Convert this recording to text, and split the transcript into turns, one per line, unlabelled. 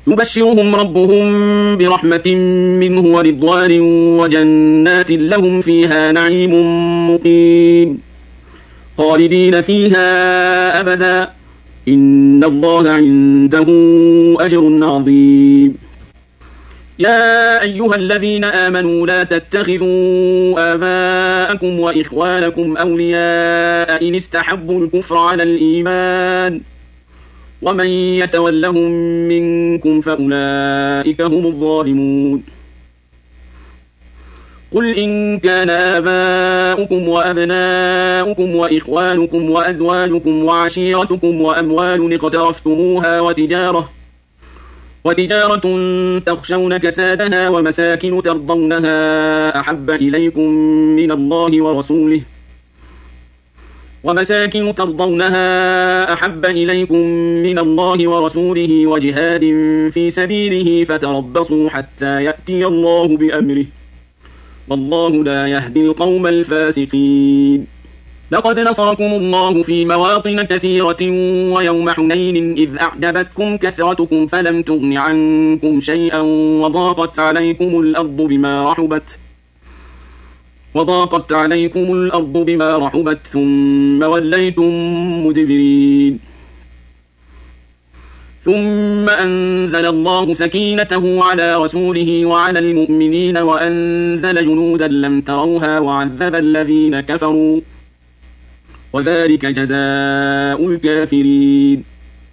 يبشرهم ربهم برحمة منه ورضوان وجنات لهم فيها نعيم مقيم خالدين فيها أبدا إن الله عنده أجر عظيم. يا أيها الذين آمنوا لا تتخذوا آباءكم وإخوانكم أولياء إن استحبوا الكفر على الإيمان ومن يتولهم منكم فأولئك هم الظالمون. قل إن كان آباؤكم وأبناؤكم وإخوانكم وأزواجكم وعشيرتكم وأموال اقترفتموها وتجارة تخشون كسادها ومساكن ترضونها أحب إليكم من الله ورسوله وجهاد في سبيله فتربصوا حتى يأتي الله بأمره والله لا يهدي القوم الفاسقين. لقد نصركم الله في مواطن كثيرة ويوم حنين إذ أعجبتكم كثرتكم فلم تغن عنكم شيئا وضاقت عليكم الأرض بما رحبت ثم وليتم مدبرين. ثم أنزل الله سكينته على رسوله وعلى المؤمنين وأنزل جنودا لم تروها وعذب الذين كفروا وذلك جزاء الكافرين.